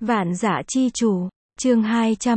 Vạn Dã Chi Chủ, chương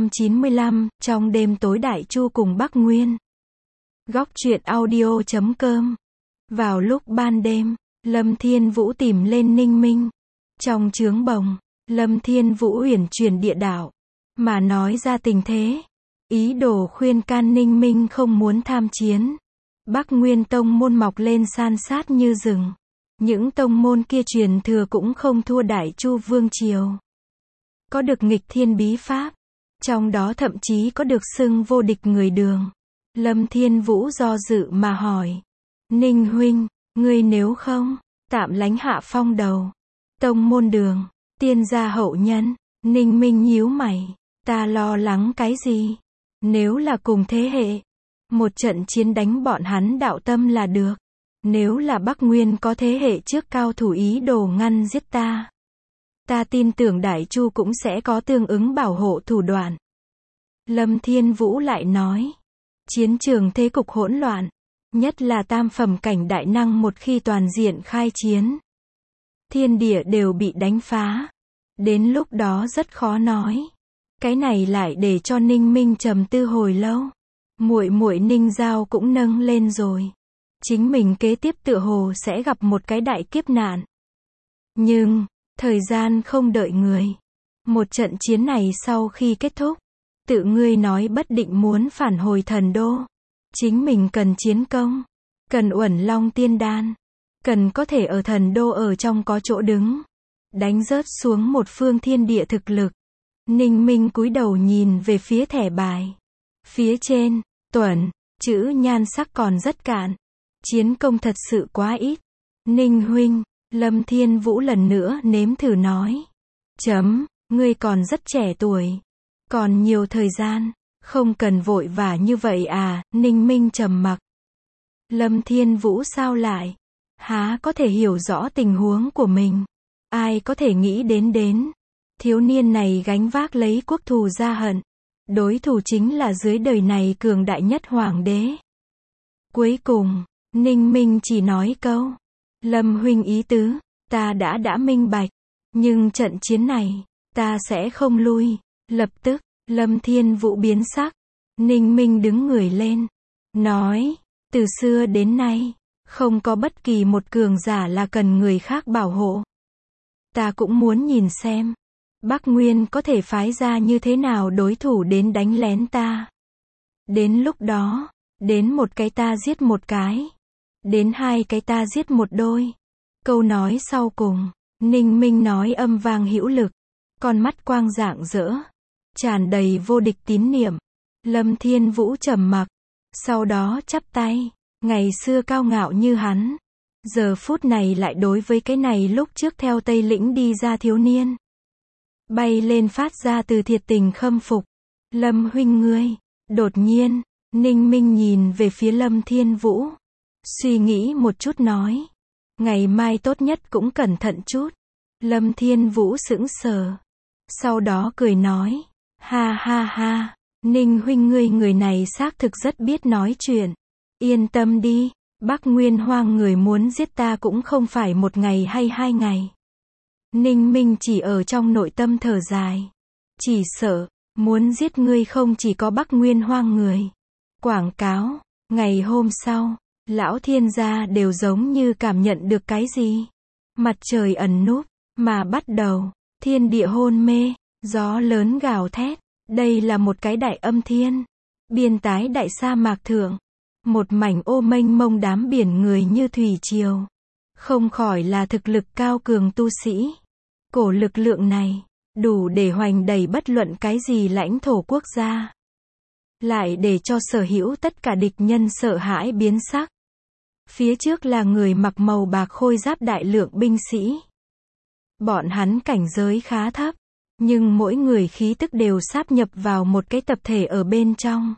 295, trong đêm tối Đại Chu cùng Bắc Nguyên. Góc truyện audio.com. Vào lúc ban đêm, Lâm Thiên Vũ tìm lên Ninh Minh. Trong chướng bồng, Lâm Thiên Vũ uyển chuyển địa đạo, mà nói ra tình thế. Ý đồ khuyên can Ninh Minh không muốn tham chiến. Bắc Nguyên tông môn mọc lên san sát như rừng. Những tông môn kia truyền thừa cũng không thua Đại Chu Vương Triều. Có được nghịch thiên bí pháp, trong đó thậm chí có được xưng vô địch người Đường. Lâm Thiên Vũ do dự mà hỏi, Ninh huynh, ngươi nếu không, tạm lánh hạ phong đầu. Tông môn Đường, tiên gia hậu nhân. Ninh Minh nhíu mày, ta lo lắng cái gì? Nếu là cùng thế hệ, một trận chiến đánh bọn hắn đạo tâm là được. Nếu là Bắc Nguyên có thế hệ trước cao thủ ý đồ ngăn giết ta, ta tin tưởng Đại Chu cũng sẽ có tương ứng bảo hộ thủ đoạn. Lâm Thiên Vũ lại nói, chiến trường thế cục hỗn loạn, nhất là tam phẩm cảnh đại năng một khi toàn diện khai chiến, thiên địa đều bị đánh phá. Đến lúc đó rất khó nói. Cái này lại để cho Ninh Minh trầm tư hồi lâu. Muội muội Ninh Giao cũng nâng lên rồi. Chính mình kế tiếp tựa hồ sẽ gặp một cái đại kiếp nạn. Nhưng, thời gian không đợi người. Một trận chiến này sau khi kết thúc, tự ngươi nói bất định muốn phản hồi thần đô. Chính mình cần chiến công, cần Uẩn Long tiên đan, cần có thể ở thần đô ở trong có chỗ đứng, đánh rớt xuống một phương thiên địa thực lực. Ninh Minh cúi đầu nhìn về phía thẻ bài. Phía trên, Tuẩn, chữ nhan sắc còn rất cạn. Chiến công thật sự quá ít. Ninh huynh, Lâm Thiên Vũ lần nữa nếm thử nói. Ngươi còn rất trẻ tuổi. Còn nhiều thời gian, không cần vội vã như vậy à, Ninh Minh trầm mặc. Lâm Thiên Vũ sao lại? Há có thể hiểu rõ tình huống của mình? Ai có thể nghĩ đến. Thiếu niên này gánh vác lấy quốc thù gia hận. Đối thủ chính là dưới đời này cường đại nhất hoàng đế. Cuối cùng, Ninh Minh chỉ nói câu. Lâm huynh ý tứ, ta đã minh bạch. Nhưng trận chiến này, ta sẽ không lui. Lập tức, Lâm Thiên Vũ biến sắc. Ninh Minh đứng người lên. Nói, từ xưa đến nay, không có bất kỳ một cường giả là cần người khác bảo hộ. Ta cũng muốn nhìn xem. Bắc Nguyên có thể phái ra như thế nào đối thủ đến đánh lén ta. Đến lúc đó, đến một cái ta giết một cái. Đến hai cái ta giết một đôi. Câu nói sau cùng, Ninh Minh nói âm vang hữu lực. Con mắt quang rạng rỡ, tràn đầy vô địch tín niệm. Lâm Thiên Vũ trầm mặc, sau đó chắp tay. Ngày xưa cao ngạo như hắn, giờ phút này lại đối với cái này lúc trước theo Tây Lĩnh đi ra thiếu niên, bay lên phát ra từ thiệt tình khâm phục. Lâm huynh ngươi. Đột nhiên, Ninh Minh nhìn về phía Lâm Thiên Vũ. Suy nghĩ một chút nói. Ngày mai tốt nhất cũng cẩn thận chút. Lâm Thiên Vũ sững sờ. Sau đó cười nói. Ha ha ha. Ninh huynh ngươi người này xác thực rất biết nói chuyện. Yên tâm đi. Bắc Nguyên hoang người muốn giết ta cũng không phải một ngày hay 2 ngày. Ninh Minh chỉ ở trong nội tâm thở dài. Chỉ sợ, muốn giết ngươi không chỉ có Bắc Nguyên hoang người. Quảng cáo, ngày hôm sau, lão thiên gia đều giống như cảm nhận được cái gì. Mặt trời ẩn núp, mà bắt đầu, thiên địa hôn mê, gió lớn gào thét. Đây là một cái đại âm thiên. Biên tái đại sa mạc thượng. Một mảnh ô mênh mông đám biển người như thủy triều. Không khỏi là thực lực cao cường tu sĩ. Cổ lực lượng này, đủ để hoành đẩy bất luận cái gì lãnh thổ quốc gia. Lại để cho sở hữu tất cả địch nhân sợ hãi biến sắc. Phía trước là người mặc màu bạc khôi giáp đại lượng binh sĩ. Bọn hắn cảnh giới khá thấp, nhưng mỗi người khí tức đều sáp nhập vào một cái tập thể ở bên trong.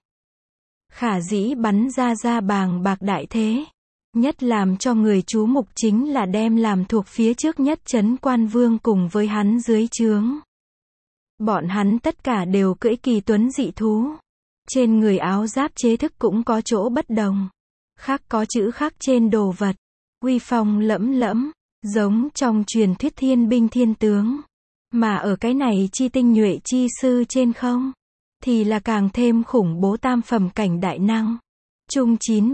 Khả dĩ bắn ra bàng bạc đại thế. Nhất làm cho người chú mục chính là đem làm thuộc phía trước nhất Trấn Quan Vương cùng với hắn dưới trướng. Bọn hắn tất cả đều cưỡi kỳ tuấn dị thú. Trên người áo giáp chế thức cũng có chỗ bất đồng. Khác có chữ khắc trên đồ vật. Uy phong lẫm lẫm, giống trong truyền thuyết thiên binh thiên tướng. Mà ở cái này chi tinh nhuệ chi sư trên không, thì là càng thêm khủng bố tam phẩm cảnh đại năng. Chung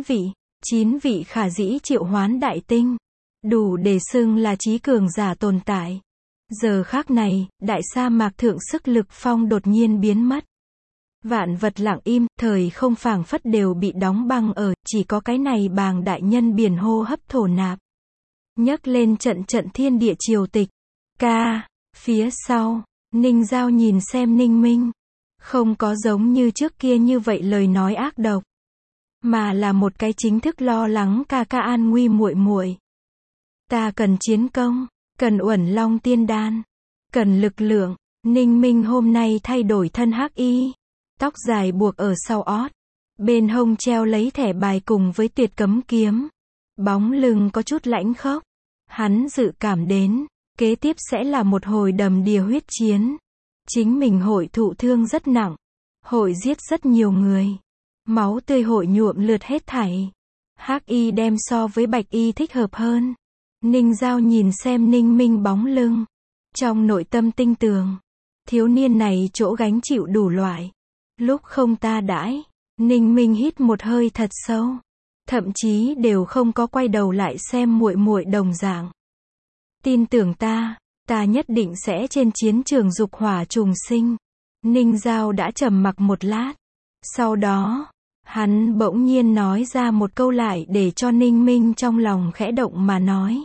9 vị khả dĩ triệu hoán đại tinh, đủ để xưng là trí cường giả tồn tại. Giờ khắc này, đại sa mạc thượng sức lực phong đột nhiên biến mất. Vạn vật lặng im, thời không phảng phất đều bị đóng băng ở, chỉ có cái này bàng đại nhân biển hô hấp thổ nạp. Nhấc lên trận trận thiên địa triều tịch. Phía sau, Ninh Giao nhìn xem Ninh Minh. Không có giống như trước kia như vậy lời nói ác độc. Mà là một cái chính thức lo lắng ca ca an nguy muội muội. Ta cần chiến công, cần Uẩn Long tiên đan, cần lực lượng. Ninh Minh hôm nay thay đổi thân hắc y, tóc dài buộc ở sau ót, bên hông treo lấy thẻ bài cùng với tuyệt cấm kiếm. Bóng lưng có chút lãnh khốc. Hắn dự cảm đến, kế tiếp sẽ là một hồi đầm đìa huyết chiến. Chính mình hội thụ thương rất nặng, hội giết rất nhiều người. Máu tươi hội nhuộm lượt hết thảy. Hắc y đem so với bạch y thích hợp hơn. Ninh Giao nhìn xem Ninh Minh bóng lưng. Trong nội tâm tinh tường, thiếu niên này chỗ gánh chịu đủ loại. Lúc không ta đãi, Ninh Minh hít một hơi thật sâu. Thậm chí đều không có quay đầu lại xem muội muội đồng dạng. Tin tưởng ta nhất định sẽ trên chiến trường dục hỏa trùng sinh. Ninh Giao đã trầm mặc một lát. Sau đó, hắn bỗng nhiên nói ra một câu lại để cho Ninh Minh trong lòng khẽ động mà nói.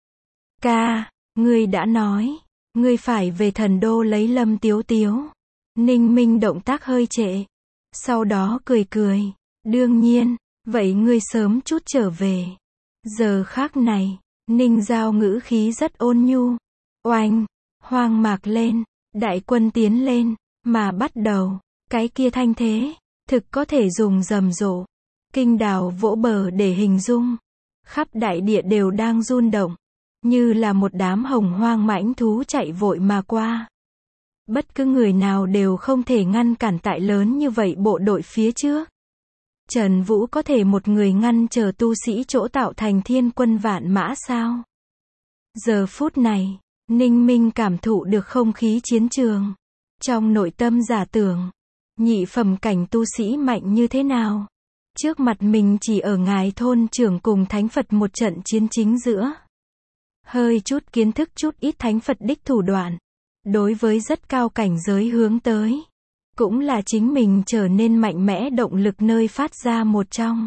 Ngươi đã nói, ngươi phải về thần đô lấy Lâm Tiếu Tiếu. Ninh Minh động tác hơi trệ. Sau đó cười. Đương nhiên, vậy ngươi sớm chút trở về. Giờ khác này, Ninh Giao ngữ khí rất ôn nhu. Oanh, hoang mạc lên, đại quân tiến lên, mà bắt đầu, cái kia thanh thế, thực có thể dùng rầm rộ, kinh đào vỗ bờ để hình dung. Khắp đại địa đều đang run động, như là một đám hồng hoang mãnh thú chạy vội mà qua. Bất cứ người nào đều không thể ngăn cản tại lớn như vậy bộ đội phía trước. Trần Vũ có thể một người ngăn chờ tu sĩ chỗ tạo thành thiên quân vạn mã sao? Giờ phút này, Ninh Minh cảm thụ được không khí chiến trường. Trong nội tâm giả tưởng, nhị phẩm cảnh tu sĩ mạnh như thế nào? Trước mặt mình chỉ ở ngài thôn trưởng cùng Thánh Phật một trận chiến chính giữa. Hơi chút kiến thức chút ít Thánh Phật đích thủ đoạn. Đối với rất cao cảnh giới hướng tới. Cũng là chính mình trở nên mạnh mẽ động lực nơi phát ra một trong.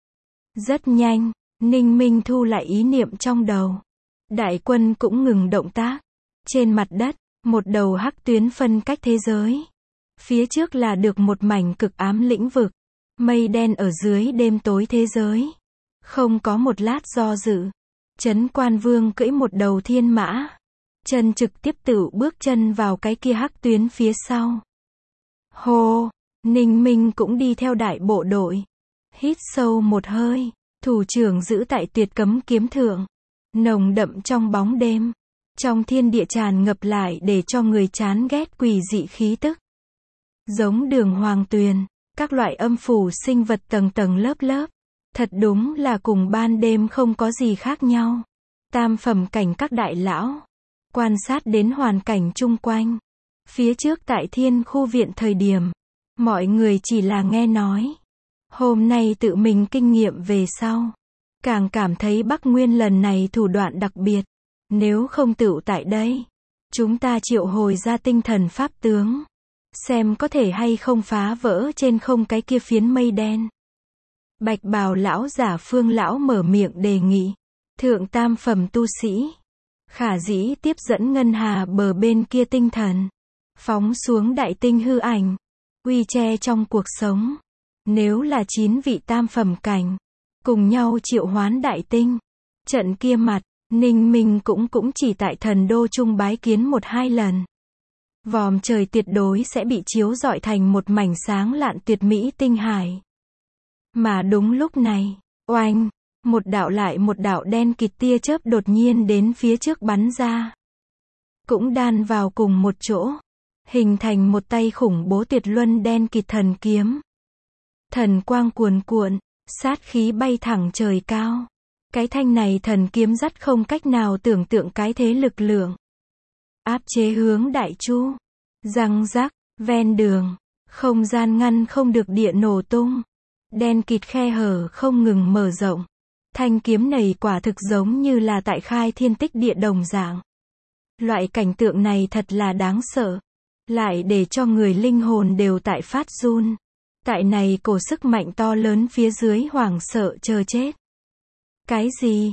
Rất nhanh, Ninh Minh thu lại ý niệm trong đầu. Đại quân cũng ngừng động tác. Trên mặt đất, một đầu hắc tuyến phân cách thế giới. Phía trước là được một mảnh cực ám lĩnh vực. Mây đen ở dưới đêm tối thế giới. Không có một lát do dự. Trấn Quan Vương cưỡi một đầu thiên mã. Chân trực tiếp tự bước chân vào cái kia hắc tuyến phía sau. Hô, Ninh Minh cũng đi theo đại bộ đội. Hít sâu một hơi, thủ trưởng giữ tại tuyệt cấm kiếm thượng. Nồng đậm trong bóng đêm. Trong thiên địa tràn ngập lại để cho người chán ghét quỷ dị khí tức. Giống đường hoàng tuyền, các loại âm phủ sinh vật tầng tầng lớp lớp. Thật đúng là cùng ban đêm không có gì khác nhau. Tam phẩm cảnh các đại lão. Quan sát đến hoàn cảnh chung quanh. Phía trước tại thiên khu viện thời điểm, mọi người chỉ là nghe nói. Hôm nay tự mình kinh nghiệm về sau. Càng cảm thấy Bắc Nguyên lần này thủ đoạn đặc biệt. Nếu không tựu tại đây, chúng ta triệu hồi ra tinh thần pháp tướng. Xem có thể hay không phá vỡ trên không cái kia phiến mây đen. Bạch bào lão giả Phương lão mở miệng đề nghị. Thượng tam phẩm tu sĩ. Khả dĩ tiếp dẫn ngân hà bờ bên kia tinh thần. Phóng xuống đại tinh hư ảnh. Uy che trong cuộc sống. Nếu là 9 vị tam phẩm cảnh. Cùng nhau triệu hoán đại tinh. Trận kia mặt, Ninh Minh cũng chỉ tại thần đô trung bái kiến 1-2 lần. Vòm trời tuyệt đối sẽ bị chiếu rọi thành một mảnh sáng lạn tuyệt mỹ tinh hải. Mà đúng lúc này, oanh, một đạo lại một đạo đen kịt tia chớp đột nhiên đến phía trước bắn ra. Cũng đan vào cùng một chỗ. Hình thành một tay khủng bố tuyệt luân đen kịt thần kiếm. Thần quang cuồn cuộn, sát khí bay thẳng trời cao. Cái thanh này thần kiếm dắt không cách nào tưởng tượng cái thế lực lượng. áp chế hướng Đại Chu. Răng rắc, ven đường, không gian ngăn không được địa nổ tung. Đen kịt khe hở không ngừng mở rộng. Thanh kiếm này quả thực giống như là tại khai thiên tích địa đồng dạng. Loại cảnh tượng này thật là đáng sợ. Lại để cho người linh hồn đều tại phát run. Tại này cổ sức mạnh to lớn phía dưới hoảng sợ chờ chết. Cái gì?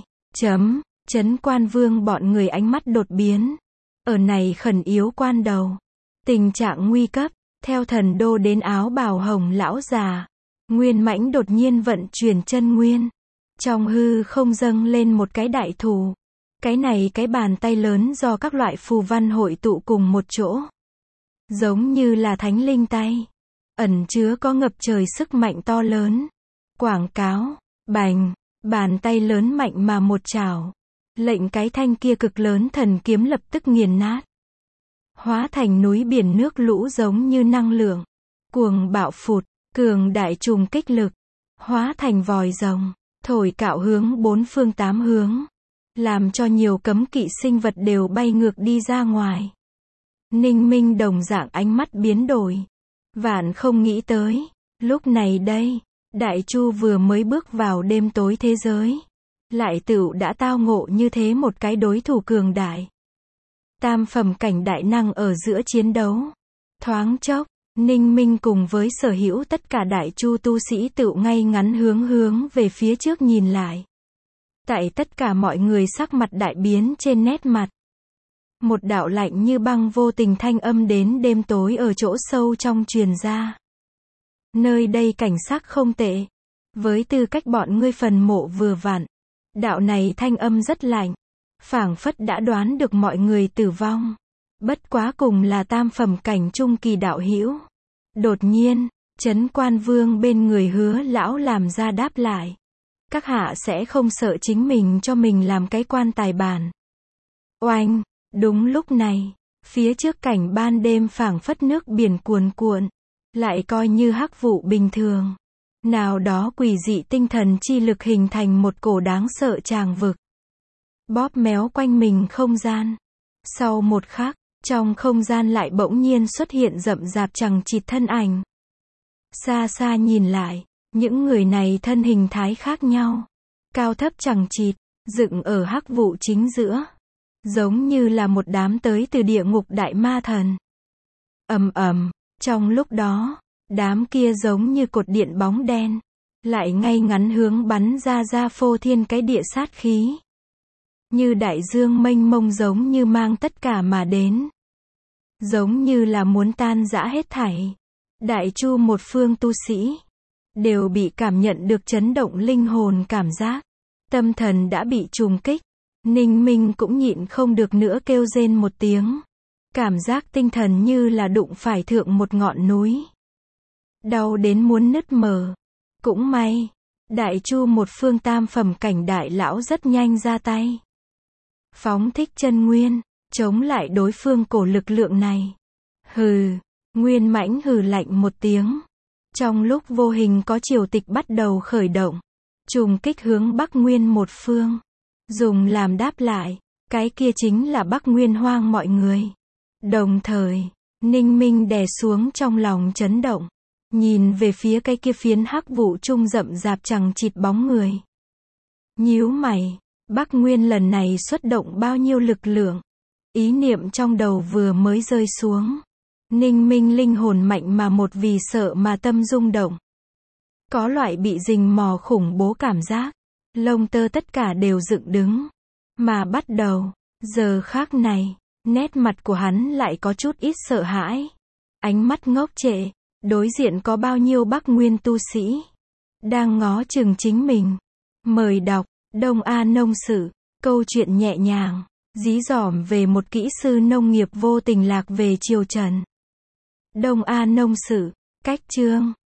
Trấn Quan Vương bọn người ánh mắt đột biến. Ở này khẩn yếu quan đầu. Tình trạng nguy cấp, theo thần đô đến áo bào hồng lão già. Nguyên Mãnh đột nhiên vận chuyển chân nguyên. Trong hư không dâng lên một cái đại thù. Cái này cái bàn tay lớn do các loại phù văn hội tụ cùng một chỗ. Giống như là thánh linh tay. Ẩn chứa có ngập trời sức mạnh to lớn. Quảng cáo, bành, bàn tay lớn mạnh mà một chảo. Lệnh cái thanh kia cực lớn thần kiếm lập tức nghiền nát. Hóa thành núi biển nước lũ giống như năng lượng. Cuồng bạo phụt, cường đại trùng kích lực. Hóa thành vòi rồng, thổi cạo hướng bốn phương tám hướng. Làm cho nhiều cấm kỵ sinh vật đều bay ngược đi ra ngoài. Ninh Minh đồng dạng ánh mắt biến đổi. Vạn không nghĩ tới. Lúc này đây, Đại Chu vừa mới bước vào đêm tối thế giới. Lại tựu đã tao ngộ như thế một cái đối thủ cường đại. Tam phẩm cảnh đại năng ở giữa chiến đấu. Thoáng chốc, Ninh Minh cùng với sở hữu tất cả Đại Chu tu sĩ tựu ngay ngắn hướng về phía trước nhìn lại. Tại tất cả mọi người sắc mặt đại biến trên nét mặt. Một đạo lạnh như băng vô tình thanh âm đến đêm tối ở chỗ sâu trong truyền ra. Nơi đây cảnh sắc không tệ. Với tư cách bọn ngươi phần mộ vừa vặn. Đạo này thanh âm rất lạnh. Phảng phất đã đoán được mọi người tử vong. Bất quá cùng là tam phẩm cảnh trung kỳ đạo hữu. Đột nhiên, Trấn Quan Vương bên người Hứa lão làm ra đáp lại. Các hạ sẽ không sợ chính mình cho mình làm cái quan tài bản. Oanh, đúng lúc này, phía trước cảnh ban đêm phảng phất nước biển cuồn cuộn, lại coi như hắc vụ bình thường. Nào đó quỷ dị tinh thần chi lực hình thành một cổ đáng sợ tràng vực. Bóp méo quanh mình không gian. Sau một khắc, trong không gian lại bỗng nhiên xuất hiện rậm rạp chằng chịt thân ảnh. Xa xa nhìn lại, những người này thân hình thái khác nhau. Cao thấp chằng chịt, dựng ở hắc vụ chính giữa. Giống như là một đám tới từ địa ngục đại ma thần. Ầm ầm, trong lúc đó, đám kia giống như cột điện bóng đen. Lại ngay ngắn hướng bắn ra phô thiên cái địa sát khí. Như đại dương mênh mông giống như mang tất cả mà đến. Giống như là muốn tan rã hết thảy. Đại Chu một phương tu sĩ. Đều bị cảm nhận được chấn động linh hồn cảm giác. Tâm thần đã bị trùng kích. Ninh Minh cũng nhịn không được nữa kêu rên một tiếng. Cảm giác tinh thần như là đụng phải thượng một ngọn núi. Đau đến muốn nứt mở. Cũng may. Đại Chu một phương tam phẩm cảnh đại lão rất nhanh ra tay. Phóng thích chân nguyên. Chống lại đối phương cổ lực lượng này. Hừ. Nguyên Mãnh hừ lạnh một tiếng. Trong lúc vô hình có triều tịch bắt đầu khởi động. Trùng kích hướng Bắc Nguyên một phương. Dùng làm đáp lại. Cái kia chính là Bắc Nguyên hoang mọi người. Đồng thời, Ninh Minh đè xuống trong lòng chấn động. Nhìn về phía cái kia phiến hắc vụ trung rậm rạp chằng chịt bóng người. Nhíu mày. Bắc Nguyên lần này xuất động bao nhiêu lực lượng. Ý niệm trong đầu vừa mới rơi xuống. Ninh Minh linh hồn mạnh mà một vì sợ mà tâm rung động. Có loại bị rình mò khủng bố cảm giác. Lông tơ tất cả đều dựng đứng. Mà bắt đầu, giờ khác này, nét mặt của hắn lại có chút ít sợ hãi. Ánh mắt ngốc trệ, đối diện có bao nhiêu Bắc Nguyên tu sĩ. Đang ngó chừng chính mình. Mời đọc, Đông A Nông Sự, câu chuyện nhẹ nhàng, dí dỏm về một kỹ sư nông nghiệp vô tình lạc về triều Trần. Đông A Nông Sự, cách chương.